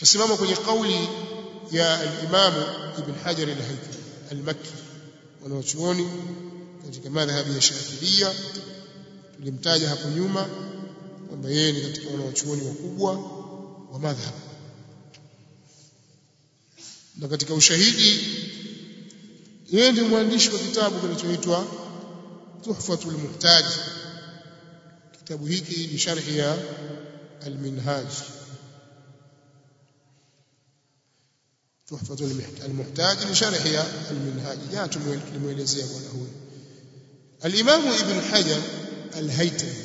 tusimama kwenye kauli ya al-Imam Ibn Hajar al-Haythami al-Makki wanachuoni katika madhhabi ya Shafi'iyya. Tulimtaja hapo nyuma kwamba yeye ni katika wanachuoni wakubwa wa madhhab, na katika ushahidi yeye ndiye mwandishi wa kitabu kinachoitwa Tuhfatul Muhtaj. Kitabu hiki ni sharhi ya al-Minhaj. Tuhfatul Muhtaj ni sharhi ya al-Minhaj. Ya tumuelezea bwana huyu al-Imam Ibn Hajar al-Haythami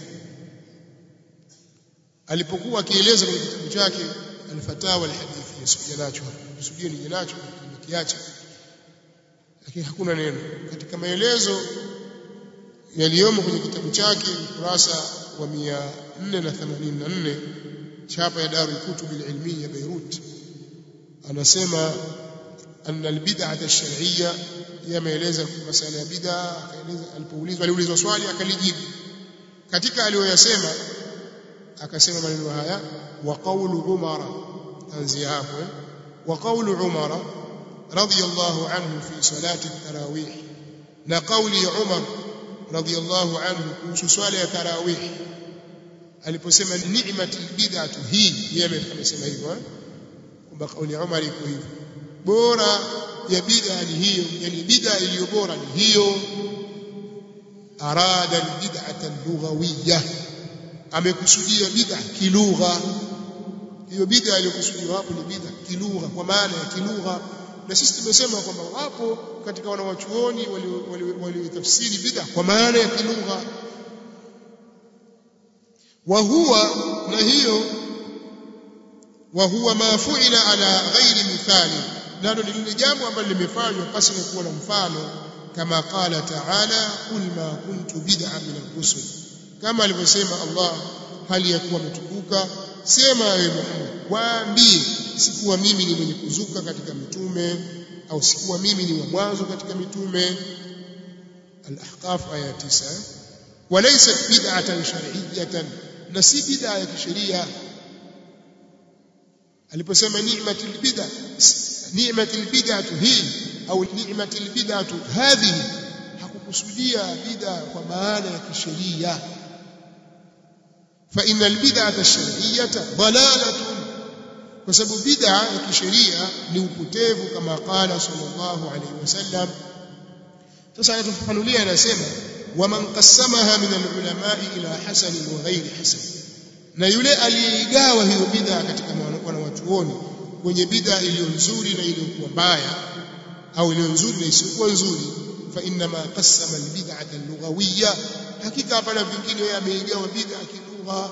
alipokuwa akieleza kwenye kitabu chake al-Fatawa al-Hadithiyya, sikuja nacho hapo, sikuja nije nacho nikiacha, lakini hakuna neno katika maelezo yaliyomo kwenye kitabu chake ukurasa wa 484 chapa ya Darul Kutub al-Ilmiyya Beirut. Anasema anna al-bid'ah ash-shar'iyya, yameeleza masuala ya bid'a. Akaeleza aliulizwa swali akalijibu. Katika aliyoyasema akasema maneno haya: wa qawlu Umar, anzia hapo wa qawlu Umar radiyallahu anhu fi salati at-tarawih, na qawli ya Umar radiyallahu anhu kuhusu swala ya tarawih aliposema ni'matul bid'atu hi, yeye amesema hivyo kwamba kauli ya Umar iko hivyo, bora ya bid'a ni hiyo, yani bid'a iliyo bora ni hiyo. Arada al-bid'ata al-lughawiyya, amekusudia bid'a kilugha. Hiyo bid'a iliyokusudiwa hapo ni bid'a kilugha, kwa maana ya kilugha. Na sisi tumesema kwamba wapo katika wanawachuoni waliotafsiri bid'a kwa maana ya kilugha. Wa huwa, na hiyo wa huwa ma fu'ila ala ghairi mithali, nalo ni lile jambo ambalo limefanywa pasi na kuwa na mfano. Kama qala ta'ala, qul ma kuntu bid'a min ar-rusul, kama alivyosema Allah hali ya kuwa ametukuka, sema ewe Muhammad, waambie sikuwa mimi ni mwenye kuzuka katika mitume, au sikuwa mimi ni wa mwanzo katika mitume. Al-Ahqaf aya 9. Walaysa bid'atan shar'iyyatan, na si bid'a ya kisheria. Aliposema ni'matul bid'atu hi au ni'matul bid'atu hadhihi, hakukusudia bid'a kwa maana ya kisheria. Fa innal bid'ata ash-shar'iyyata dalalatun, kwa sababu bid'a ya kisheria ni upotevu, kama qala sallallahu alayhi wasallam. Sasa anatufafanulia, anasema wa man qassamaha min al-ulama'i ila hasan wa ghairi hasan, na yule aliyeigawa hiyo bid'a katika wanawachuoni kwenye bid'a iliyo nzuri na iliyokuwa mbaya, au iliyo nzuri na isiyokuwa nzuri, fa inna ma qassama al-bid'ata al-lughawiyya, hakika hapana vingine, yeye ameigawa bid'a kilugha.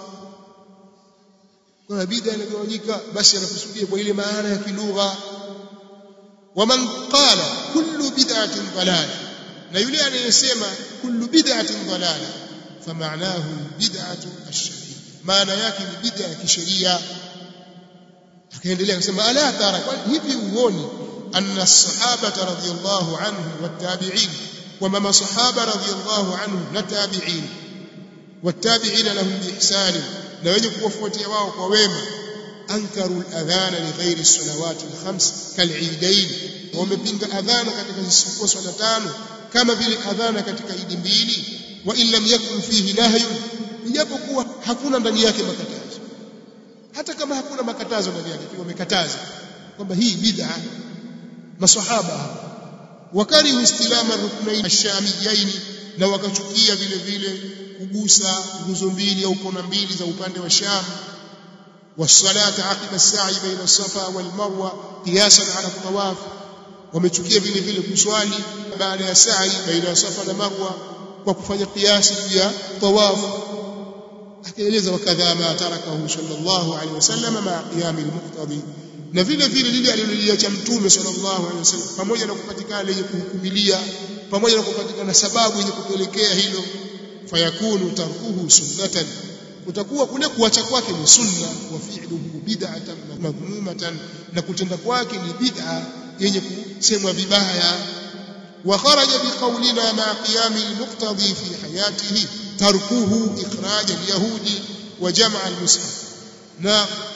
Kwa bid'a inagawanyika, basi anakusudia kwa ile maana ya kilugha. Wa man qala kullu bid'atin dalala, na yule anayesema kullu bid'atin dalala, fa ma'nahu bid'atu ash-shar'iyya, maana yake ni bid'a ya kisheria. Akaendelea kusema ala tara, hivi uone anna as-sahabata radhiyallahu anhum wat-tabi'in, wa mama sahaba radhiyallahu anhum na tabi'in, wat-tabi'ina lahum bi ihsan, na wenye kuwafuatia wao kwa wema, ankaru al-adhana li ghairi as-salawati al-khams kal-eidain, wamepinga adhana katika zisizokuwa swala tano kama vile adhana katika idi mbili. Wa in lam yakun fihi nahyun, ijapokuwa hakuna ndani yake makatazo. Hata kama hakuna makatazo ndani yake, wamekataza kwamba hii bid'a. Masahaba wakarihu istilama ruknain ash-shamiyain, na wakachukia vile vile kugusa nguzo mbili au kona mbili za upande wa Sham. Wasalata aqiba as-sa'i baina as-safa wal marwa qiyasan ala at-tawaf, wamechukia vile vile kuswali baada ya sa'i baina safa na marwa kwa kufanya kiasi juu ya tawaf. Akaeleza wakadha ma tarakahu sallallahu alaihi wasallam ma qiyam al-muqtadi, na vile vile lile aliloliacha mtume sallallahu alaihi wasallam, pamoja na kupatikana lenye kuhukumilia, pamoja na kupatikana sababu yenye kupelekea hilo. Fayakunu tarkuhu sunnatan, utakuwa kule kuacha kwake ni sunna. Wa fi'luhu bid'atan madhmumatan, na kutenda kwake ni bid'a yenye kusemwa vibaya. Wa kharaja biqawlina ma qiyam al-muqtadi fi hayatihi tarkuhu ikhraj al-yahudi wa jam' al-mushaf, na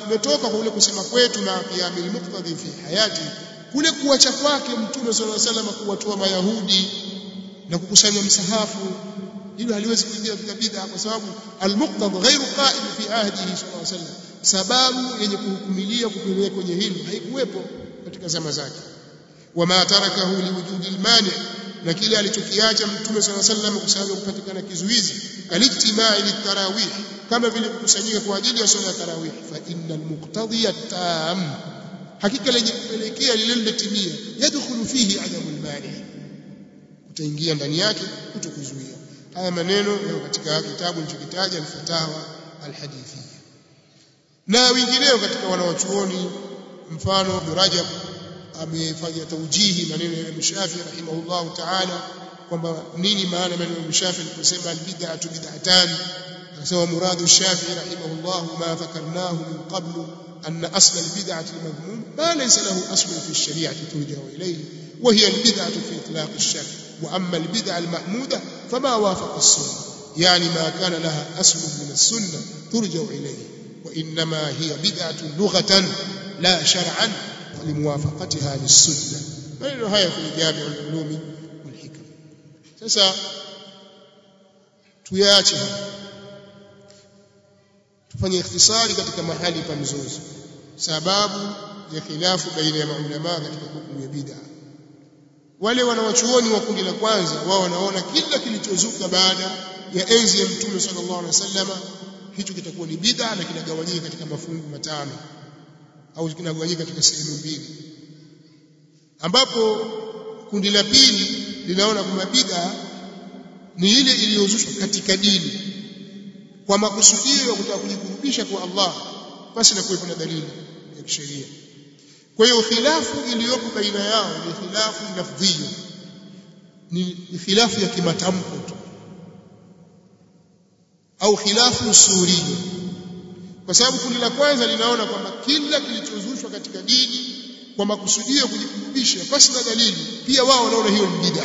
kumetoka kwa ule kusema kwetu na qiyamul muqtadi fi hayati, kule kuacha kwake Mtume sallallahu alaihi wasallam kuwatoa Mayahudi na kukusanya msahafu, hilo haliwezi kuingia katika bid'a, kwa sababu al-muqtadi ghairu qa'im fi ahdihi sallallahu alaihi wasallam, sababu yenye kuhukumilia kupeleka kwenye hilo haikuwepo katika zama zake. Wama tarakahu liwujudi al-mani', na kile alichokiacha Mtume sallallahu alaihi wasallam kwa sababu kupatikana kizuizi, kalijtimai litarawih, kama vile kukusanyika kwa ajili ya swala ya tarawih. Fa innal muqtadiya tam, hakika lenye kupelekea lile lilotimia, yadkhulu fihi adamul mani', utaingia ndani yake kutokuzuia. Haya maneno yako katika kitabu nilichokitaja al-Fatawa al-Hadithiyya, na wengineo katika wanawachuoni, mfano Ibn Rajab amefanya taujihi maneno ya Imam Shafi'i rahimahullah ta'ala, kwamba nini maana maneno ya Imam Shafi'i aliposema al-bid'atu bid'atan. Akasema muradu Shafi'i rahimahullah ma dhakarnahu min qablu anna asl al-bid'ati al-madhmum ma laysa lahu aslun fi ash-shari'ati turja'u ilayhi wa hiya al-bid'atu fi itlaq ash-shar', wa amma al-bid'a al-mahmuda fama wafaqa as-sunnah, yani ma kana laha aslun min as-sunnah turja'u ilayhi, wa inma hiya bid'atu lughatan la shar'an limuwafaqatiha lis-sunnah. Maneno haya kwenye Jami' al-Ulum wal-Hikam. Sasa tuyaache, tufanye ikhtisari katika mahali pa mzozo, sababu ya khilafu baina ya maulama katika hukumu ya bid'a. Wale wanawachuoni wa kundi la kwanza, wao wanaona kila kilichozuka baada ya enzi ya Mtume sallallahu alaihi wasallam hicho kitakuwa ni bid'a na kinagawanyika katika mafungu matano au kinagawanyika katika sehemu mbili, ambapo kundi la pili linaona kwamba bid'a ni ile iliyozushwa katika dini kwa makusudio ya kutaka kujikurubisha kwa Allah basi na kuwepo na dalili ya kisheria. Kwa hiyo khilafu iliyopo baina yao ni khilafu lafdhiyya, ni khilafu ya kimatamko tu, au khilafu suriyya, kwa sababu kundi la kwanza linaona kwamba kila kilichozushwa katika dini kwa makusudio ya kujikurubisha basi na dalili, pia wao wanaona hiyo ni bid'a.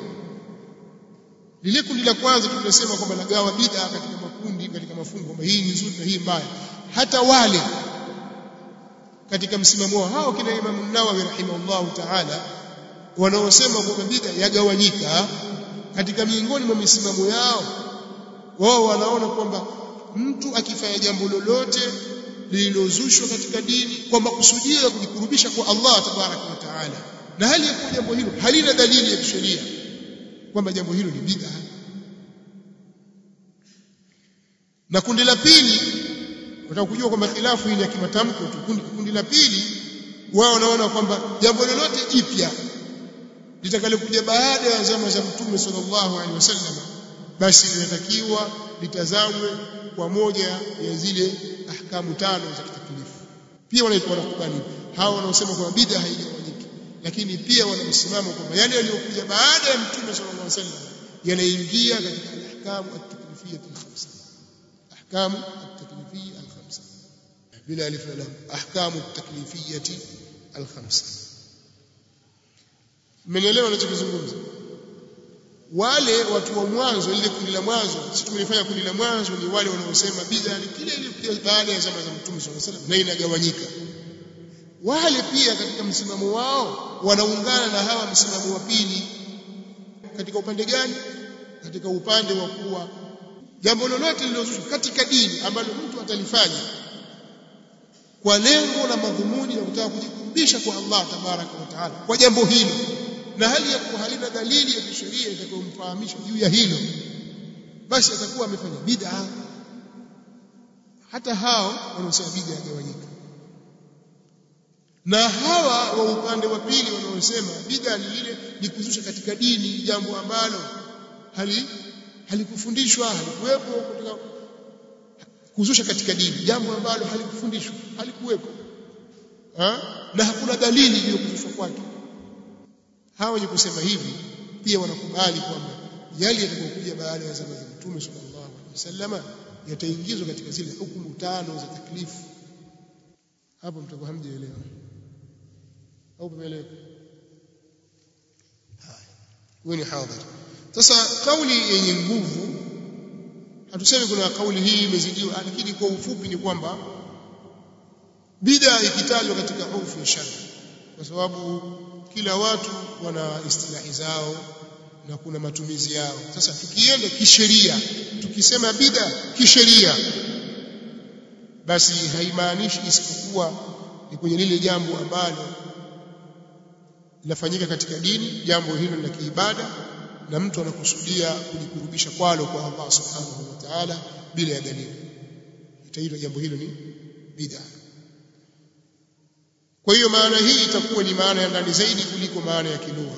Lile kundi la kwanza tunasema kwamba nagawa bid'a katika makundi, katika mafungu, kwamba hii ni nzuri na hii mbaya. Hata wale katika msimamo wao hao kina Imam Nawawi rahimahullahu ta'ala wanaosema kwamba bid'a yagawanyika, katika miongoni mwa misimamo yao wao wanaona kwamba mtu akifanya jambo lolote lililozushwa katika dini kwa makusudio ya kujikurubisha kwa Allah tabaraka wa taala, na hali ya kuwa jambo hilo halina dalili ya kisheria, kwamba jambo hilo ni bid'a. Na kundi la pili wataka kujua kwamba khilafu hii ni ya kimatamko tu. Kundi la pili wao wanaona kwamba jambo lolote jipya litakalokuja baada ya zama za Mtume sallallahu alaihi wasallam basi linatakiwa litazamwe kwa moja ya zile ahkamu tano za kitaklifu. Pia wanakubali hao wanaosema kwamba bid'a haigawanyiki, lakini pia wanamsimama kwamba yale yaliyokuja baada ya Mtume sallallahu alaihi wasallam yanaingia katika ahkamu at-taklifiyya al-khamsa, ahkamu at-taklifiyya al-khamsa bila alif lam, ahkamu at-taklifiyya al-khamsa. Mmenielewa ninachozungumza? Wale watu wa mwanzo, ile kundi la mwanzo, sisi tumelifanya kundi la mwanzo ni wale wanaosema bid'a ni kile iliyokuja baada ya zama za Mtume sallallahu alaihi wasallam na inagawanyika. Wale pia katika msimamo wao wanaungana na hawa msimamo wa pili. Katika upande gani? Katika upande wa kuwa jambo lolote lililozushwa katika dini ambalo mtu atalifanya kwa lengo la madhumuni na kutaka kujikurubisha kwa Allah tabaraka wa taala kwa jambo hilo, na hali ya kuwa halina dalili ya kisheria itakayomfahamisha juu ya hilo, basi atakuwa amefanya bid'a. Hata hao wanaosema bid'a yagawanyika, na hawa wa upande wa pili wanaosema bid'a ni ile ni kuzusha katika dini jambo ambalo halikufundishwa, halikuwepo, kutoka kuzusha katika dini jambo ambalo halikufundishwa, halikuwepo, na hakuna dalili iliyokuzushwa kwake. Hawa wenye kusema hivi pia wanakubali kwamba yale yatakayokuja baada ya zama za Mtume sallallahu alaihi wasallam yataingizwa katika zile hukumu tano za taklifu. Hapo mtakuwa hamjaelewa au umeelewa? Wewe ni hadhir. Sasa kauli yenye nguvu, hatusemi kuna kauli hii imezidiwa, lakini kwa ufupi ni kwamba bid'a ikitajwa katika urfu ya shari, kwa sababu kila watu wana istilahi zao na kuna matumizi yao. Sasa tukienda kisheria, tukisema bid'a kisheria, basi haimaanishi isipokuwa ni kwenye lile jambo ambalo linafanyika katika dini, jambo hilo la kiibada, na mtu anakusudia kujikurubisha kwalo kwa Allah subhanahu wa ta'ala bila ya dalili, itaitwa jambo hilo ni bid'a. Kwa hiyo maana hii itakuwa ni maana ya ndani zaidi kuliko maana ya kilugha,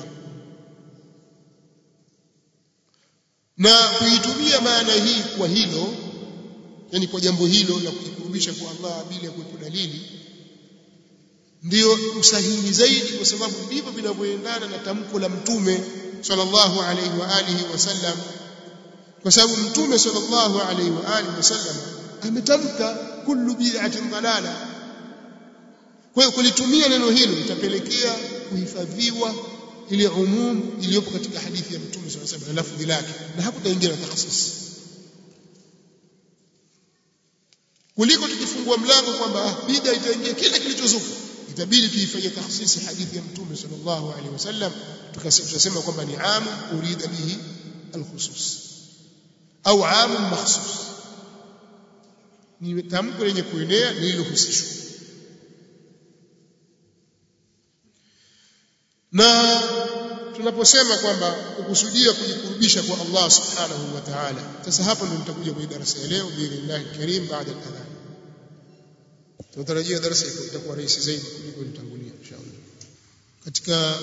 na kuitumia maana hii kwa hilo, yani kwa jambo hilo la kujikurubisha kwa Allah bila kuwepo dalili, ndio usahihi zaidi, kwa sababu ndivyo vinavyoendana na tamko la Mtume sallallahu alaihi wa alihi wasallam, kwa sababu Mtume sallallahu alaihi wa alihi wasallam ametamka kullu bid'atin dalala. Kwa hiyo kulitumia neno hilo litapelekea kuhifadhiwa ile umum iliyopo katika hadithi ya Mtume sallallahu alaihi wasallam na lafzi lake, na hakutaingia na takhsis, kuliko tukifungua mlango kwamba bid'a itaingia kila kilichozuka. Itabidi tuifanye takhsisi hadithi ya Mtume sallallahu alaihi wasallam, tukasema kwamba ni amu urida bihi alkhusus au amu makhsus, ni tamko lenye kuenea lililohusishwa. Na tunaposema kwamba kukusudia kujikurubisha kwa Allah subhanahu wa ta'ala, sasa hapo ndio nitakuja kwenye darasa ya leo biidhnillah karim baada ya adhan. Tunatarajia darasa itakuwa rahisi zaidi kuliko ilitangulia inshallah. Katika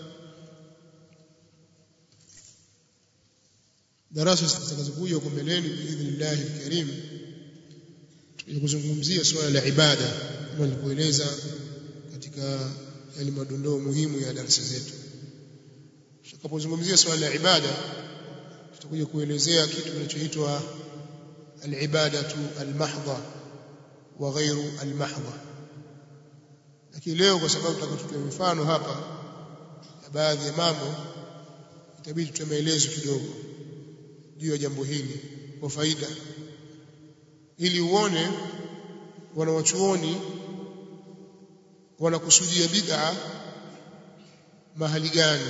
darasa zitakazokuja huko mbeleni biidhnillah karim, tutakuzungumzia swala la ibada kama nilivyoeleza katika yale madondoo muhimu ya darasa zetu. Tutakapozungumzia swala la ibada, tutakuja kuelezea kitu kinachoitwa al-ibadatu al-mahdha wa ghairu al-mahdha. Lakini leo kwa sababu tutatoa mifano hapa ya baadhi ya mambo, itabidi tutoe maelezo kidogo juu ya jambo hili kwa faida, ili uone wanawachuoni wanakusudia bid'a mahali gani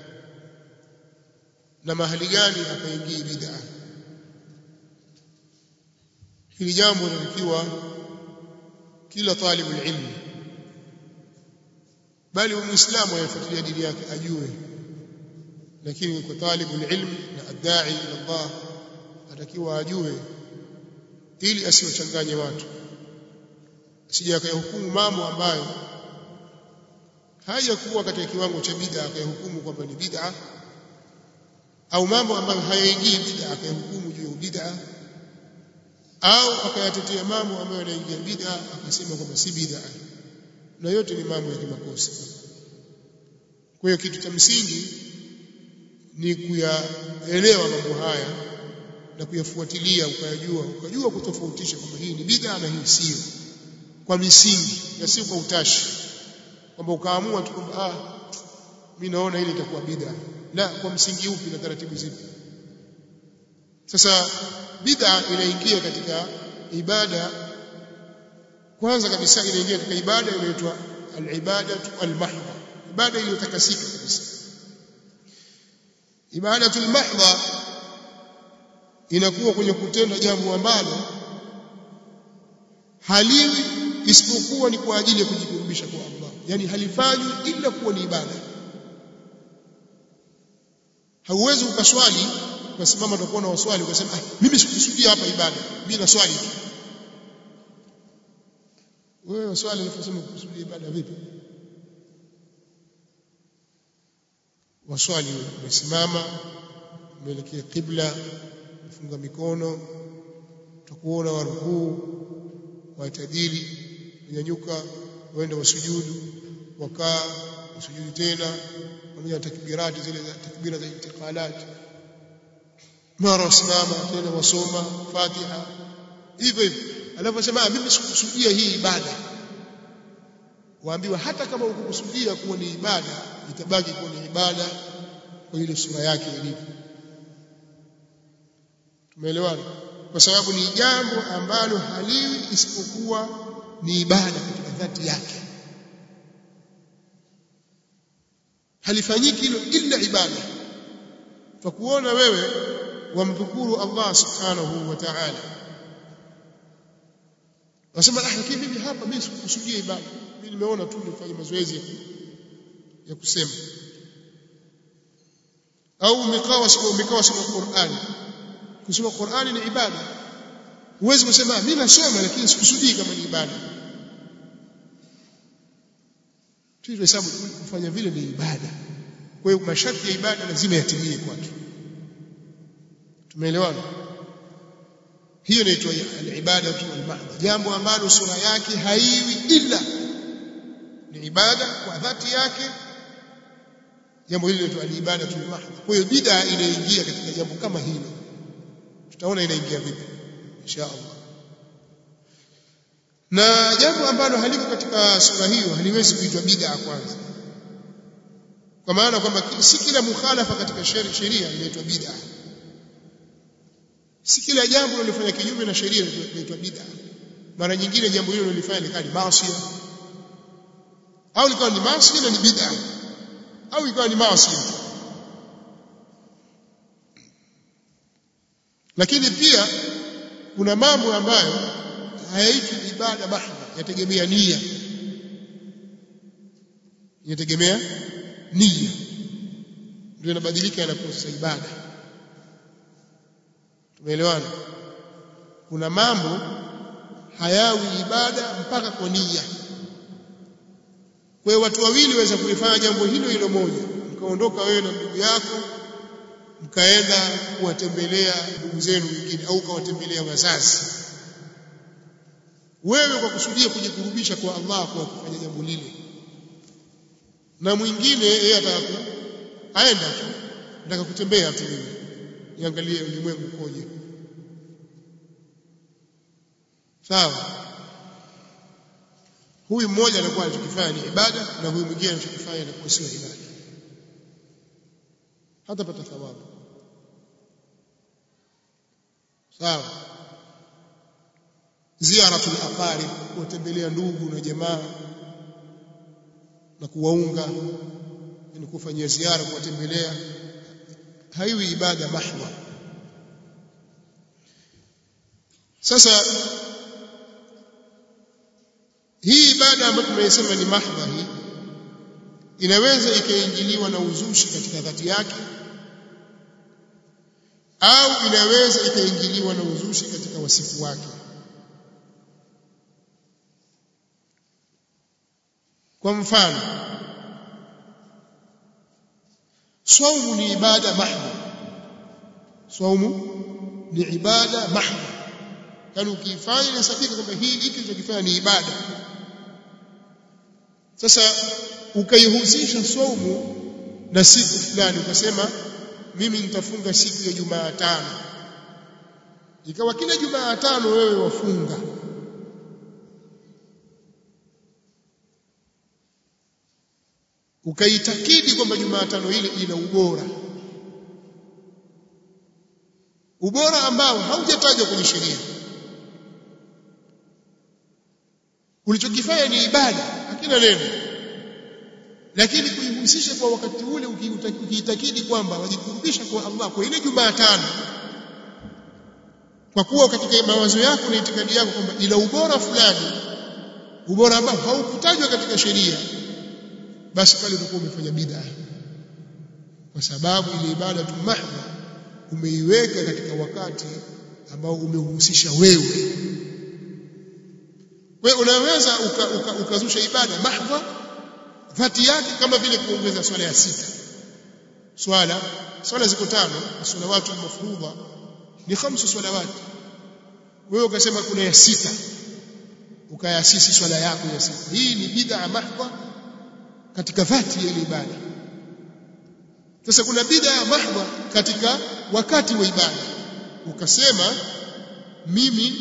na mahali gani hapaingii bid'a. Hili jambo linatakiwa kila talibu ilmu, bali muislamu anayefuatilia dini yake ajue, lakini kwa talibu ilmu na adai ila Allah atakiwa ajue, ili asiwachanganye watu, asije akayahukumu mambo ambayo hayakuwa katika kiwango cha bid'a akayahukumu kwamba ni bid'a, au mambo ambayo hayaingii bid'a akayahukumu juu ya bid'a, au akayatetea mambo ambayo yanaingia bid'a akasema kwamba si bid'a, na yote ni mambo ya kimakosa. Kwa hiyo kitu cha msingi ni kuyaelewa mambo haya na kuyafuatilia, ukajua kutofautisha kwamba hii ni bid'a na hii sio, kwa misingi na sio kwa utashi, kwamba ukaamua tu kwamba mimi naona ile itakuwa bid'a. La, kwa msingi upi na taratibu zipi? Sasa bid'a inaingia katika ibada, kwanza kabisa inaingia katika ibada inaitwa al-ibadatu al-mahdha, ibada iliyotakasika kabisa. Ibadatu al-mahdha inakuwa kwenye kutenda jambo ambalo haliwi isipokuwa ni kwa ajili ya kujikurubisha kwa Allah, yani halifanywi ila kuwa ni ibada. Hauwezi ukaswali ukasimama utakuwa na waswali ukasema mimi sikukusudia hapa ibada, mimi na swali tu. Wewe waswali unasema kukusudia ibada vipi? Waswali umesimama, umeelekea qibla, umefunga mikono, utakuona warukuu, watadili, unyanyuka, uende wasujudu, wakaa, usujudu tena, pamoja na takbirati zile za takbira za intiqalat, mara wasimama tena wasoma Fatiha, hivyo hivyo. Alafu sema mimi sikukusudia hii ibada, waambiwa hata kama ukukusudia kuwa ni ibada itabaki kuwa ni ibada kwa ile sura yake ilivyo. Tumeelewana? Kwa sababu ni jambo ambalo haliwi isipokuwa ni ibada katika dhati yake. Halifanyiki hilo illa ibada. Kwa kuona wewe wamdhukuru Allah subhanahu wa ta'ala, wasema lakini mimi hapa mimi sikukusudia ibada, mimi nimeona tu nifanye mazoezi ya kusema, au umekaa soma Qur'an. Kusoma Qur'an ni ibada. Huwezi kusema mimi nasoma lakini sikusudii kama ni ibada. Tuhesabu kufanya vile ni ibada. Kwa hiyo masharti ya ibada lazima yatimie kwake. Tumeelewana? Hiyo inaitwa al-ibada al-mahdha, jambo ambalo sura yake haiwi ila ni ibada kwa dhati yake. Jambo hilo linaitwa al-ibada al-mahdha. Kwa hiyo bid'a inaingia katika jambo kama hilo. Tutaona inaingia vipi insha Allah. Na jambo ambalo haliko katika sura hiyo haliwezi kuitwa bid'a kwanza, kwa maana kwamba si kila mukhalafa katika sheria inaitwa bid'a. Si kila jambo linalofanya kinyume na sheria linaitwa bid'a. Mara nyingine jambo hilo lilifanya likawa ni maasi, au likawa ni maasi na ni bid'a, au ikawa ni maasi. Lakini pia kuna mambo ambayo hayaitwi ibada mahdha, yategemea nia. Yategemea nia ndio inabadilika, inakuwa sasa ibada. Tumeelewana? Kuna mambo hayawi ibada mpaka kwa nia. Kwa hiyo watu wawili waweza kulifanya jambo hilo hilo moja, mkaondoka wewe na ndugu yako mkaenda kuwatembelea ndugu zenu wengine, au kawatembelea wazazi, wewe kwa kusudia kujikurubisha kwa Allah kwa kufanya jambo lile, na mwingine yeye aenda tu nataka kutembea tu, niangalie ulimwengu ukoje. Sawa? Huyu mmoja anakuwa anachokifanya ni ibada, na huyu mwingine anachokifanya anakuwa sio ibada, hata pata thawabu. Sawa? Ziaratul aqarib, kutembelea ndugu na jamaa na kuwaunga, ni kufanyia ziara, kuwatembelea, haiwi ibada mahdha. Sasa hii ibada ambayo tumesema ni mahdha, hii inaweza ikaingiliwa na uzushi katika dhati yake, au inaweza ikaingiliwa na uzushi katika wasifu wake. Kwa mfano, saumu ni ibada mahdha. Saumu ni ibada mahdha, yani ukifanya inasabika kwamba hiki kilichokifanya ni ibada. Sasa ukaihusisha saumu na siku fulani, ukasema mimi nitafunga siku ya Jumatano, ikawa kila Jumatano wewe wafunga, ukaitakidi kwamba Jumatano ile ina ubora ambao haujatajwa kwenye sheria. Ulichokifanya ni ibada, hakina neno, lakini kuihusisha kwa wakati ule, ukiitakidi kwamba wajikurubisha kwa Allah kwa ile Jumatano, kwa kuwa katika mawazo yako na itikadi yako kwamba ila ubora fulani, ubora ambao haukutajwa katika sheria, basi pale utakuwa umefanya bid'a, kwa sababu ile ibada tu mahdha umeiweka katika wakati ambao umehusisha wewe. Wewe unaweza ukazusha ibada mahdha dhati yake, kama vile kuongeza swala ya 6. Swala ziko 5, salawatu mafruḍa ni 5 salawat. Wewe ukasema kuna ya 6, ukayasisi swala yako ya 6. Hii ni bid'a mahdha katika dhati ya ile ibada. Sasa kuna bid'a mahdha katika wakati wa ibada, ukasema mimi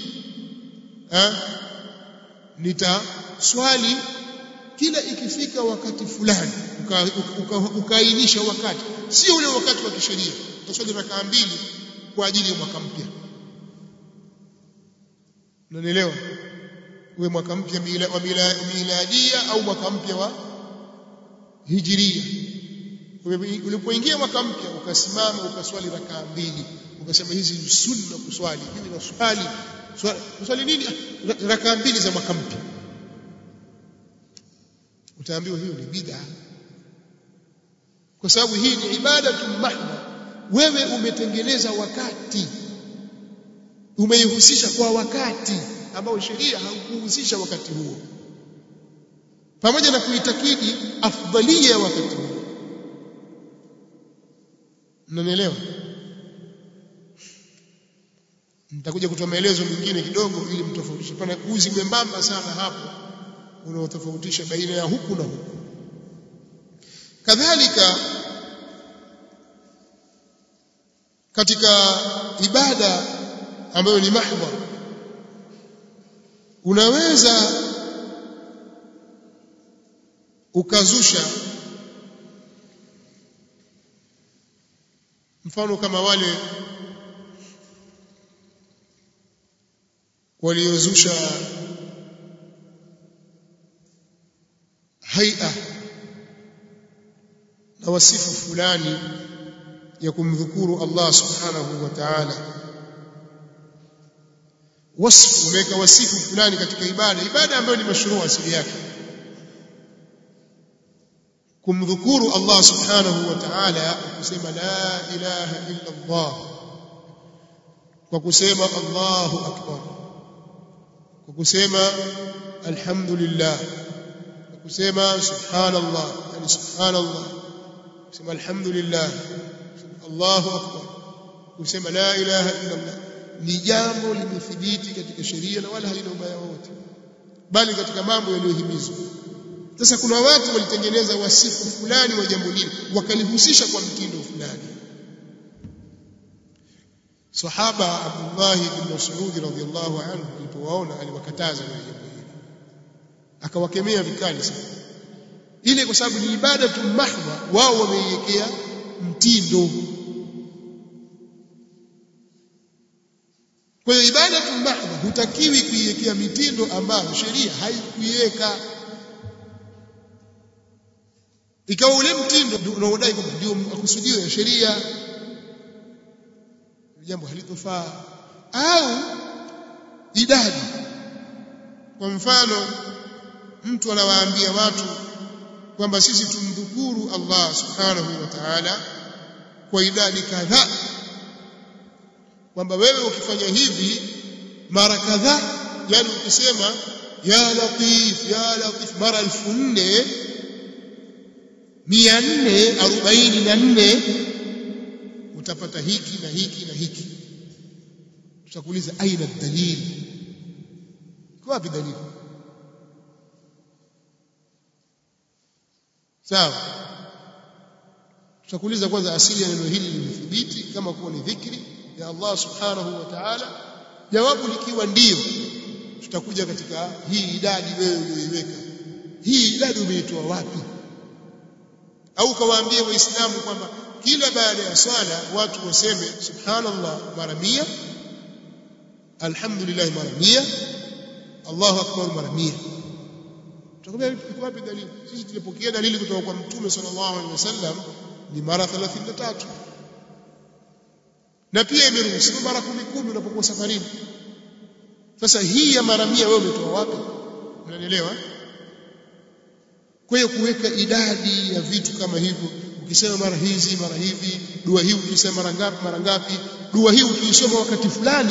nitaswali kila ikifika wakati fulani, ukaainisha wakati, sio ule wakati wa kisheria. Utaswali rakaa 2 kwa ajili ya mwaka mpya. Unanielewa? uwe mwaka mpya wa miladia au mwaka mpya wa hijiria. Ulipoingia mwaka mpya ukasimama ukaswali rakaa 2 ukasema hizi ni sunna kuswali, mimi naswali nini rakaa 2 za mwaka mpya, utaambiwa hiyo ni bid'a, kwa sababu hii ni ibadatu mahdha. Wewe umetengeneza wakati, umeihusisha kwa wakati ambao sheria haukuhusisha wakati huo, pamoja na kuitakidi afdalia ya wakati huo. Mnanielewa? Nitakuja kutoa maelezo mengine kidogo ili mtofautishe. Pana uzi mwembamba sana hapo unaotofautisha baina ya huku na huku. Kadhalika katika ibada ambayo ni mahdha, unaweza ukazusha, mfano kama wale waliozusha haia na wasifu fulani ya kumdhukuru Allah subhanahu wa ta'ala. Wasfu, umeweka wasifu fulani katika ibada ambayo ni mashruu asili yake, kumdhukuru Allah subhanahu wa ta'ala, kusema la ilaha illa Allah, kwa kusema Allahu akbar, kwa kusema alhamdulillah, kwa kusema subhanallah, yani subhanallah, kusema alhamdulillah, Allahu akbar, kusema la ilaha illa Allah, ni jambo limethibiti katika sheria na wala halina ubaya wote, bali katika mambo yaliyohimizwa. Sasa kuna watu walitengeneza wasifu fulani wa jambo hili wakalihusisha kwa mtindo fulani. Sahaba Abdullah ibn Mas'ud radhiyallahu anhu alipowaona aliwakataza na jambo hili, akawakemea vikali sana, ile kwa sababu ni ibada tu mahdha, wao wameiwekea mtindo. Kwa hiyo ibada tu mahdha hutakiwi kuiwekea mitindo ambayo sheria haikuiweka. Ikawa ule mtindo unaodai kwamba ndio makusudio ya sheria, jambo halitofaa. Au idadi, kwa mfano mtu anawaambia watu kwamba sisi tumdhukuru Allah subhanahu wa ta'ala kwa idadi kadhaa, kwamba wewe ukifanya hivi mara kadhaa, yani ukisema ya latif mara 4444 utapata hiki na hiki na hiki. Tutakuuliza aina dalili, kwa wapi dalili? Sawa, tutakuuliza kwanza asili ya neno hili limethibiti kama kuwa ni dhikri ya Allah subhanahu wa ta'ala. Jawabu likiwa ndio, tutakuja katika hii idadi wewe uliyoiweka, hii idadi umeitoa wapi? Au kawaambie waislamu kwamba kila baada ya swala watu waseme subhanallah mara 100, alhamdulillah mara 100, Allahu akbar mara 100. Tutakwambia iko wapi dalili? Sisi tulipokea dalili kutoka kwa Mtume sallallahu alaihi wasallam ni mara 33, na pia imeruhusiwa mara 10 unapokuwa safarini. Sasa hii ya mara 100 wewe umetoa wapi? Unanielewa? Kwa hiyo kuweka idadi ya vitu kama hivyo, ukisema mara hizi mara hivi, dua hii ukisema mara ngapi, dua hii ukisoma wakati fulani.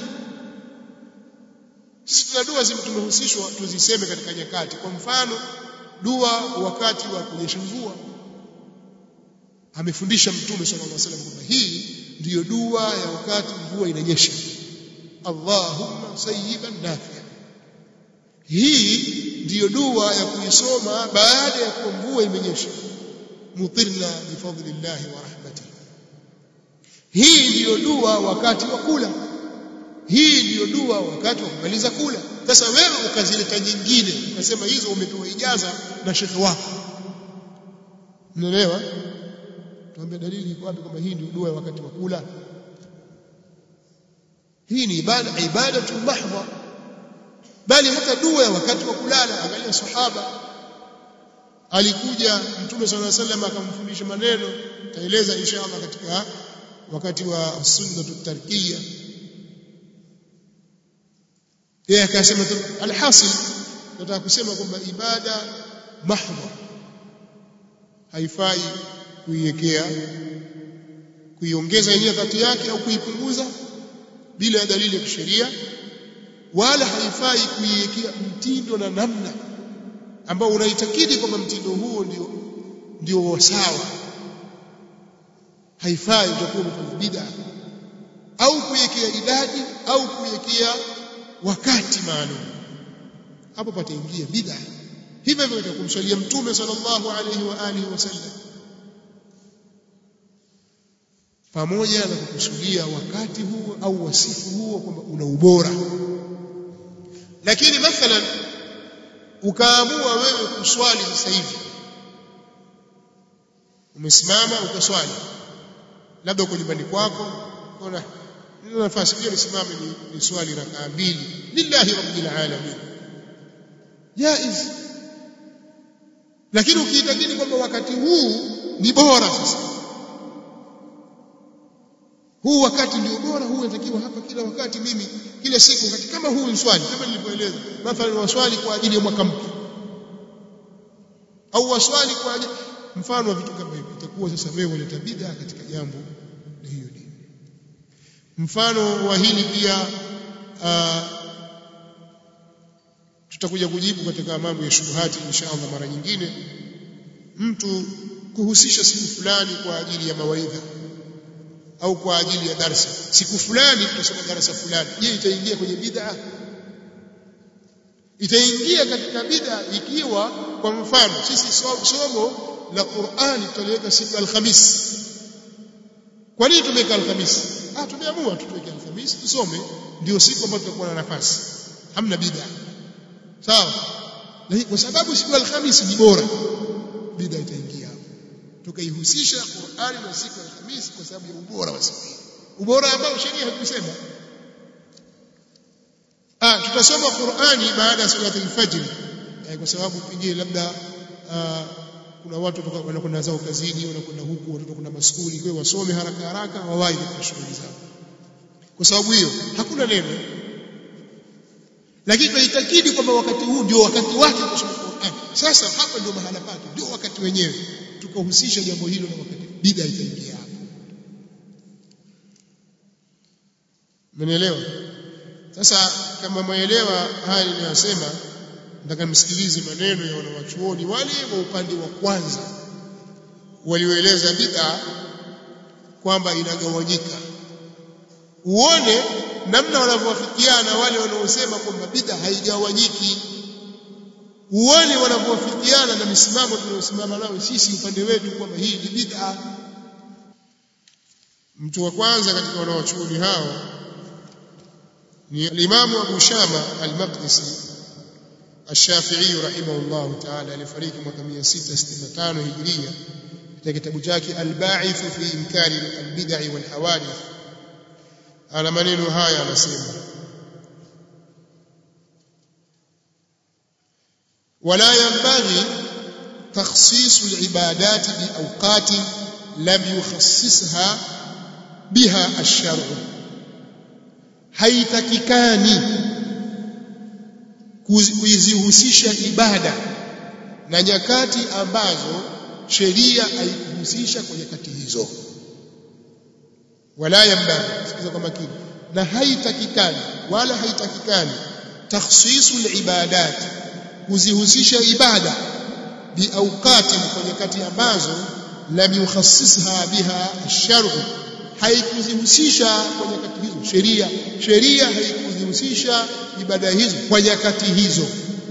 Sisi tuna dua tumehusishwa tuziseme katika nyakati. Kwa mfano dua wakati wa kunyesha mvua, amefundisha Mtume sallallahu alaihi wasallam kwamba hii ndiyo dua ya wakati mvua inanyesha, Allahumma sayyiban nafi'a. Hii ndiyo dua ya kuisoma baada ya kuwa mvua imenyesha, mutirna bifadlillahi wa rahmatihi. Hii ndiyo dua wakati wa kula, hii ndiyo dua wakati wa kumaliza kula. Sasa wewe ukazileta nyingine ukasema hizo umepewa ijaza na shekhi wako, unaelewa? Tuambie dalili iko wapi kwamba hii ndio dua wakati wa kula? Hii ni ibada tu mahdha. bali hata dua ya wakati wa kulala. Angalia sahaba alikuja Mtume sallallahu alaihi wasallam akamfundisha maneno, taeleza inshallah katika wakati wa sunnatu tarkiya. Yeye akasema alhasil, nataka kusema kwamba ibada mahdha haifai kuiongeza yenyewe dhati yake au kuipunguza bila dalili ya kisheria, wala haifai kuiwekea mtindo na namna ambao unaitakidi kwamba mtindo huo ndio sawa. Haifai utakuwa umefanya bid'a, au kuiwekea idadi au kuiwekea wakati maalum, hapo pataingia bid'a. Hivyo hivyo kumswalia Mtume sallallahu alayhi wa alihi wasallam, pamoja na kukusudia wakati huo au wasifu huo kwamba una ubora. Lakini mathalan ukaamua wewe kuswali sasa hivi, umesimama ukaswali, labda uko nyumbani kwako, unaona nina nafasi pia nisimame ni swali rakaa 2 lillahi rabbil alamin, jaiz. Lakini ukiitakidi kwamba wakati huu ni bora, sasa huu wakati ndio bora, huu unatakiwa hapa kila wakati, mimi kila siku wakati kama huu niswali, kama nilivyoeleza, mathalan waswali kwa ajili ya mwaka mpya au waswali kwa ajili mfano wa vitu kama hivi, itakuwa sasa wewe unaleta bid'a katika jambo la hiyo dini. Mfano wa hili pia tutakuja kujibu katika mambo ya shubuhati inshallah mara nyingine. Mtu kuhusisha siku fulani kwa ajili ya mawaidha au kwa ajili ya darasa, siku fulani tutasoma darasa fulani, je, itaingia kwenye bid'a? Itaingia katika bid'a ikiwa kwa mfano sisi somo la Qur'ani tutaliweka siku Alhamisi. Kwa nini tumeweka Alhamisi? Tumeamua tuweke Alhamisi tusome, ndio siku ambayo tutakuwa na nafasi, hamna bid'a. Sawa? Lakini kwa sababu siku Alhamisi ni bora, bid'a itaingia hapo. Tukaihusisha Qur'ani na siku ya Alhamisi kwa sababu ya ubora wa siku hiyo, ubora ambao sheria haikusema. Tutasoma Qur'ani baada ya salati al-fajr, kwa sababu pengine labda kuna watu wanakwenda zao kazini, wanakwenda huku, watoto kuna maskuli, kwa hiyo wasome haraka haraka wawahi katika shughuli zao. Kwa sababu hiyo hakuna neno, lakini tunaitakidi kwamba wakati huu ndio wakati wake kusoma Qur'ani. Sasa hapa ndio mahala pake, ndio wakati wenyewe, tukahusisha jambo hilo na wakati, bid'a itaingia hapo. Mmenielewa? Sasa kama mmeelewa haya ninayosema, nataka msikilize maneno ya wanawachuoni wale wa upande wa kwanza walioeleza bid'a kwamba inagawanyika. Uone namna wanavyowafikiana wale wanaosema kwamba bid'a haigawanyiki. Uone wanavyowafikiana na misimamo tunayosimama nayo sisi upande wetu kwamba hii ni bid'a. Mtu wa kwanza katika wanawachuoni hao ni al-Imam Abu Shama al-Maqdisi Ash-Shafi'i rahimahullah ta'ala, alifariki mwaka 665 Hijria, katika kitabu chake Al-Ba'ith fi Inkari al-Bid'i wal Hawadith. Ana maneno haya anasema: wala yanbaghi takhsisu al-ibadati bi awqati lam yukhassisha biha ash-shar'u, haitakikani kuzihusisha ibada na nyakati ambazo sheria haikuhusisha kwa nyakati hizo. Wala yambaghi, sikiza kwa makini, na haitakikani wala haitakikani takhsisu al-ibadat, kuzihusisha ibada bi awqati, kwa nyakati ambazo lam yukhassisha biha ash-shar'u, haikuzihusisha kwa nyakati hizo sheria haikuzihusisha ibada hizo kwa nyakati hizo.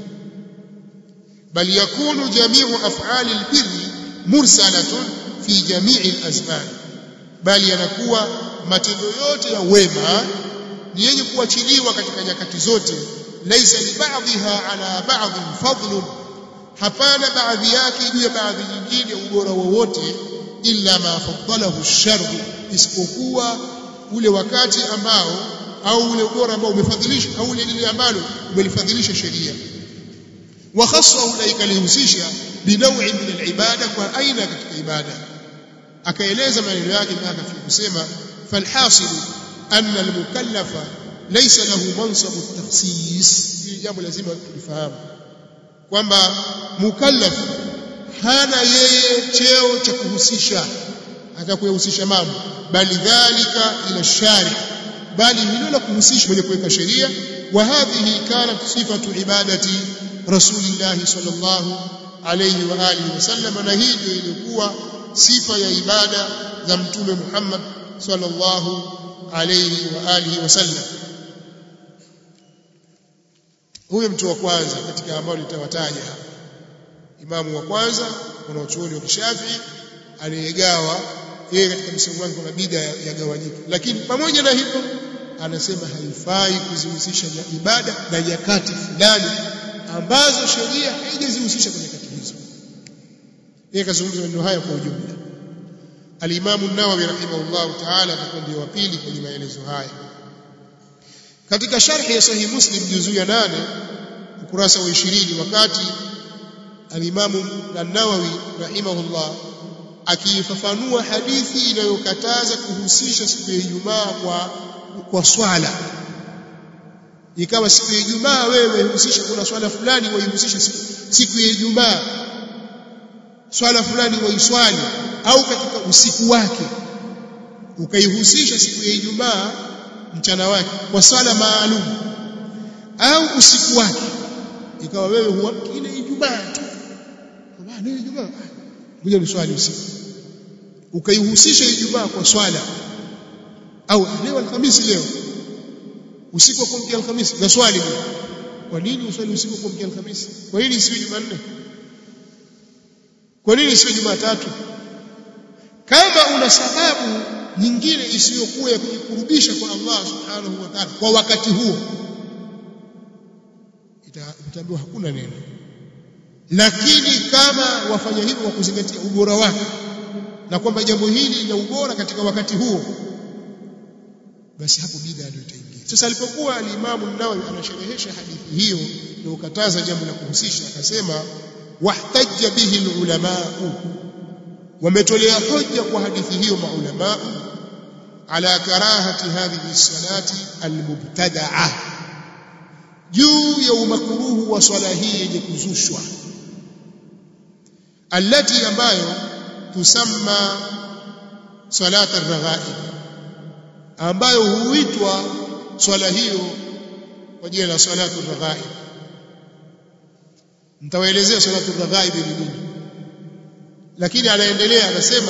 Bal yakunu jami'u af'ali al-birri mursalatun fi jami'i al-azman, bali yanakuwa matendo yote ya wema ni yenye kuachiliwa katika nyakati zote. Laisa li ba'dha ala ba'd fadlun, hapana baadhi yake juu ya baadhi nyingine ubora wowote, illa ma faddalahu ash-shar'u, isipokuwa ule wakati ambao au ule ubora ambao umefadhilisha au lile ambalo umelifadhilisha sheria. Wa khassahu la ikalihusisha binawi min alibada, kwa aina katika ibada. Akaeleza maneno yake mpaka kusema falhasil anna almukallafa laysa lahu mansabu at-takhsis. Hili jambo lazima tulifahamu kwamba mukallaf hana yeye cheo cha kuhusisha hata kuyahusisha mambo, bali dhalika ila shari, bali hilo la kuhusisha mwenye kuweka sheria. Wa hadhihi kanat sifatu ibadati rasulillah sallallahu alayhi wa alihi wasallam, na hii ndio ilikuwa sifa ya ibada za mtume Muhammad sallallahu alayhi wa alihi wasallam. Huyo mtu wa kwanza katika ambao nitawataja, imamu wa kwanza wanaochuoni wa Kishafi aliyegawa yeye katika msingi wake kwa bid'a ya gawanyika. Lakini pamoja na hivyo anasema haifai kuzihusisha ibada na nyakati fulani ambazo sheria haijazihusisha kwenye nyakati hizo. Yeye kazungumza maneno haya kwa ujumla. Al-Imam an-Nawawi rahimahullah ta'ala atakuwa ndio wa pili kwenye maelezo haya. Katika sharhi ya Sahih Muslim juzuu ya 8 ukurasa wa 20, wakati al-Imam an-Nawawi rahimahullah akifafanua hadithi inayokataza kuhusisha siku ya Ijumaa kwa swala, ikawa siku ya Ijumaa wewe husisha kuna swala fulani waihusisha siku ya Ijumaa, swala fulani waiswali, au katika usiku wake ukaihusisha siku ya Ijumaa mchana wake kwa swala maalum, au usiku wake ikawa wewe huwa ile Ijumaa tu kwa nini Ijumaa ngoja ni swali usiku, ukaihusisha Ijumaa kwa swala, au leo Alhamisi, leo usiku wa kuamkia Alhamisi na swali. Kwa nini uswali usiku wa kuamkia Alhamisi? Kwa nini si Jumanne? Kwa nini si Jumatatu? Kama una sababu nyingine isiyokuwa ya kujikurubisha kwa Allah subhanahu wa ta'ala kwa wakati huo, itaambiwa hakuna neno. Lakini kama wafanya hivyo kwa kuzingatia ubora wake na kwamba jambo hili lina ubora katika wakati huo, basi hapo bid'a ndio itaingia. Sasa alipokuwa al-Imam an-Nawawi anasherehesha hadithi hiyo na ukataza jambo la kuhusisha, akasema wahtajja bihi al-ulama, wametolea hoja kwa hadithi hiyo maulama, ala karahati hadhihi as-salati al-mubtada'a, juu ya umakruhu wa swala hii yenye kuzushwa, allati ambayo tusamma salat ar-raghaib, ambayo huitwa swala hiyo kwa jina la salatu ar-raghaib. Nitawaelezea salatu ar-raghaib ni nini, lakini anaendelea anasema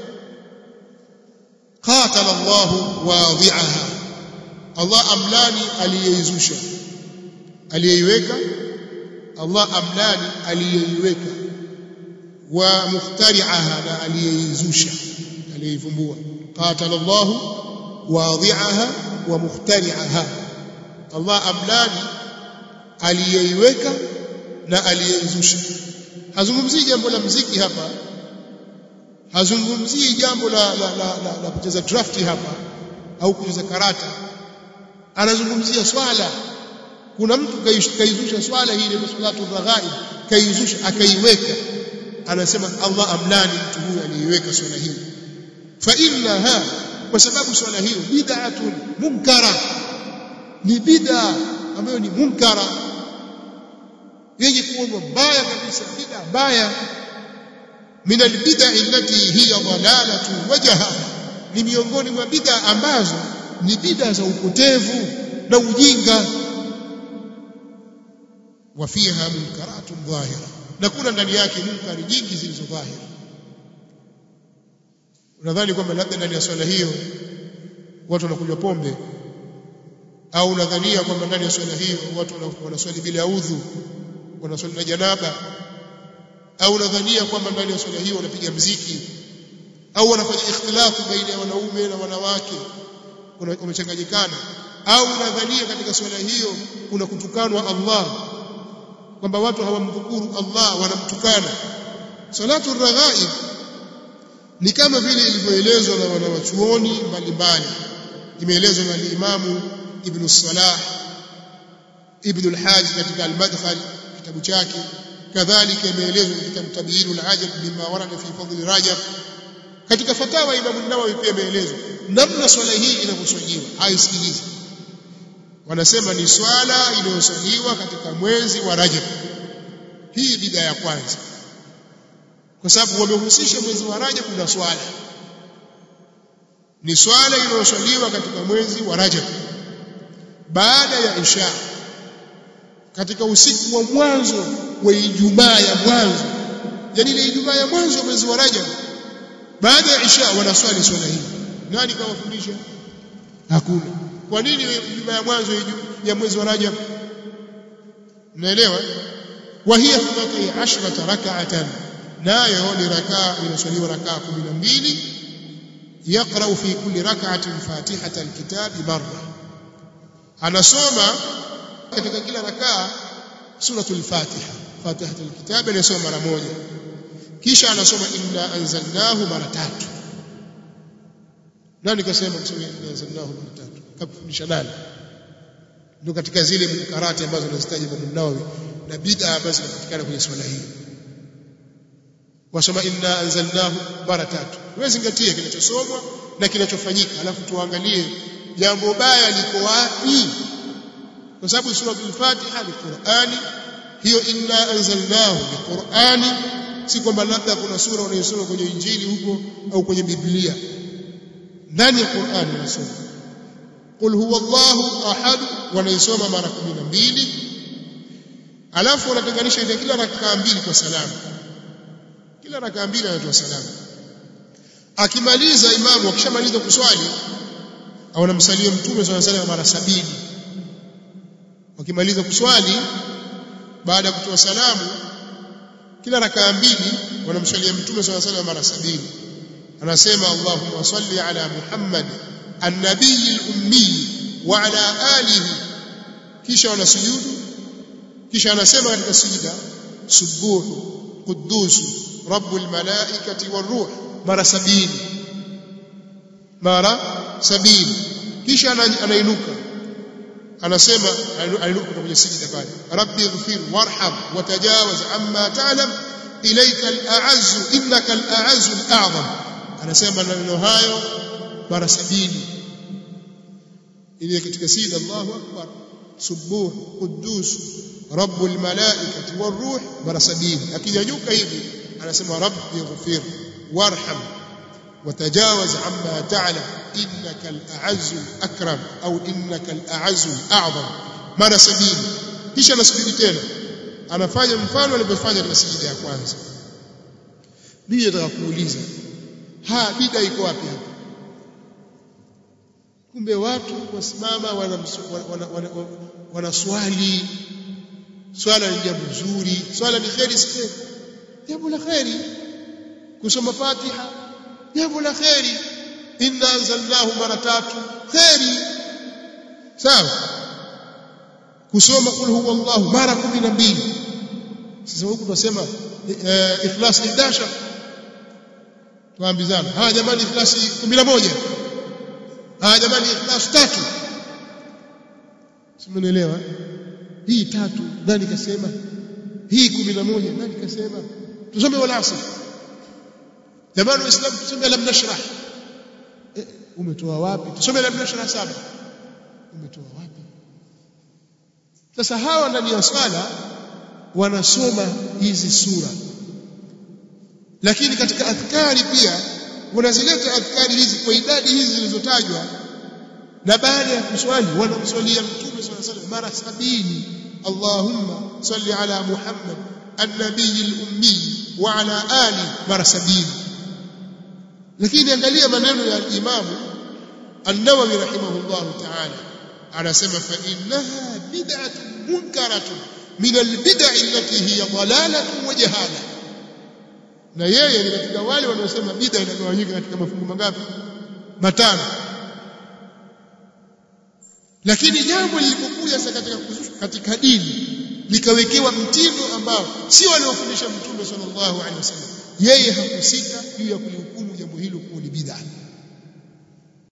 qatala Allahu wadhi'aha, Allah amlani aliyeizusha, aliyeiweka, Allah amlani aliyeiweka, wa muhtari'aha, na aliyeizusha, aliyeivumbua. Qatala Allahu wadhi'aha wa muhtari'aha, Allah amlani aliyeiweka na aliyeizusha. Hazungumzii jambo la muziki hapa, hazungumzii jambo la kucheza drafti hapa au kucheza karata, anazungumzia swala. Kuna mtu kaizusha swala hii ile salatu raghaib, kaizusha akaiweka, anasema Allah amlani mtu huyu aliyeweka swala hii. Fa innaha, kwa sababu swala hiyo bid'atun munkara, ni bid'a ambayo ni munkara, yenye kuonwa mbaya kabisa, bid'a mbaya. Min albid'a allati hiya dalalatu wajha, ni miongoni mwa bid'a ambazo ni bid'a za upotevu na ujinga. Wa fiha munkaratun dhahira, na kuna ndani yake munkari nyingi zilizo dhahiri. Unadhani kwamba labda ndani ya swala hiyo watu wanakunywa pombe, au unadhania kwamba ndani ya swala hiyo watu wanaswali bila udhu, wanaswali na janaba, au unadhania kwamba ndani ya swala hiyo wanapiga muziki, au wanafanya ikhtilafu baina ya wanaume na wanawake, wamechanganyikana, au unadhania katika swala hiyo kuna kutukanwa Allah, kwamba watu hawamdhukuru Allah, wanamtukana. Salatu raghaib ni kama vile ilivyoelezwa na wanawachuoni mbalimbali, imeelezwa na Imam ibn Salah ibn al-Hajj katika al-Madkhal kitabu chake kadhalika imeelezwa katika kitabu Tabiinul Ajab bima warada fi fadl Rajab katika fatawa Imam an-Nawawi pia imeelezwa namna swala hii inavyoswaliwa haisikilizi wanasema ni swala inayoswaliwa katika mwezi wa Rajab hii bid'a ya kwanza kwa sababu wamehusisha mwezi wa Rajab na swala ni swala inayoswaliwa katika mwezi wa Rajab baada ya Isha katika usiku wa mwanzo wa Ijumaa ya mwanzo yani ile Ijumaa ya mwanzo mwezi wa Rajab baada ya Isha wanaswali swala hii nani kawafundisha hakuna kwa nini Ijumaa ya mwanzo ya mwezi wa Rajab naelewa wa hiya 12 rak'atan nayo ni rakaa inaswaliwa rakaa 12 يقرأ في كل ركعة فاتحة الكتاب مرة anasoma katika kila rakaa suratul Fatiha Fatihatul Kitab anasoma mara moja kisha anasoma inna anzalnahu mara tatu nani kasema kusoma inna anzalnahu mara tatu kafundisha nani ndio katika zile munkarati ambazo tunazitaja Imam Nawawi na bid'a ambazo zinapatikana kwenye swala hii wasoma inna anzalnahu mara tatu wewe zingatie kinachosomwa na kinachofanyika alafu tuangalie jambo baya liko wapi kwa sababu suratul Fatiha ni Qur'ani hiyo inna anzalnahu ni Qur'ani si kwamba labda kuna sura unayosoma kwenye Injili huko au kwenye Biblia ndani ya Qur'ani unasoma qul huwallahu ahad wanaisoma mara 12 alafu wanatenganisha ile kila rakaa mbili kwa salamu kila rakaa mbili anatoa salamu akimaliza imamu akishamaliza kuswali au anamsalia mtume sallallahu alayhi mara 70 wakimaliza kuswali baada ya kutoa salamu kila rakaa mbili wanamsalia mtume sallallahu alayhi mara 70 anasema Allahumma salli ala Muhammad an-nabiy al-ummi wa ala alihi kisha wanasujudu kisha anasema katika sujda subuhu quddus rabbul malaikati war-ruh mara 70 kisha anainuka anasema ainuka kwenye sijida pale rabbi ighfir warham watajawaz amma ta'lam ilayka al-a'azz innaka al-a'azz al-a'zam anasema maneno hayo mara 70 ile katika sijida Allahu akbar subuh quddus rabbul malaikati war-ruh mara 70 akinyanyuka hivi anasema rabbi ighfir warham وتجاوز عما تعلم إنك الأعز الأكرم أو إنك الأعز الأعظم مرة 70 kisha nasujudi tena anafanya mfano alivyofanya katika sijida ya kwanza mimi nataka kuuliza bid'a iko wapi hapa kumbe watu wasimama wanaswali swala ni jambo zuri swala ni khairi sikhe jambo la khairi kusoma Fatiha jambo la khairi inna anzalnahu mara tatu khairi sawa kusoma qul huwallahu mara 12 sasa huku tunasema ikhlas 11 tuambizana jamani ikhlas 11 jamani ikhlas 3 simuelewa hii 3 nani kasema hii 11 nani kasema tusome wala asr jamani waislamu tusome lam nashrah umetoa wapi tusome lam nashrah 7 umetoa wapi sasa hawa ndani ya swala wanasoma hizi sura lakini katika adhkari pia wanazileta adhkari hizi kwa idadi hizi zilizotajwa na baada ya kuswali wanamswalia mtume sallallahu alaihi wasallam mara 70 Allahumma salli ala Muhammad an-nabiy al-ummi wa ala ali mara 70 lakini angalia maneno ya Imam An-Nawawi rahimahullah ta'ala anasema fa innaha bid'atun munkaratun min al-bid'i allati hiya dalalatun wa jahala na yeye ni katika wale wanaosema bid'a inagawanyika katika mafungu mangapi matano lakini jambo lilipokuja katika dini likawekewa mtindo ambao si waliofundisha mtume sallallahu alaihi wasallam yeye hakusita juu ya kulihukumu jambo hilo kuwa ni bid'a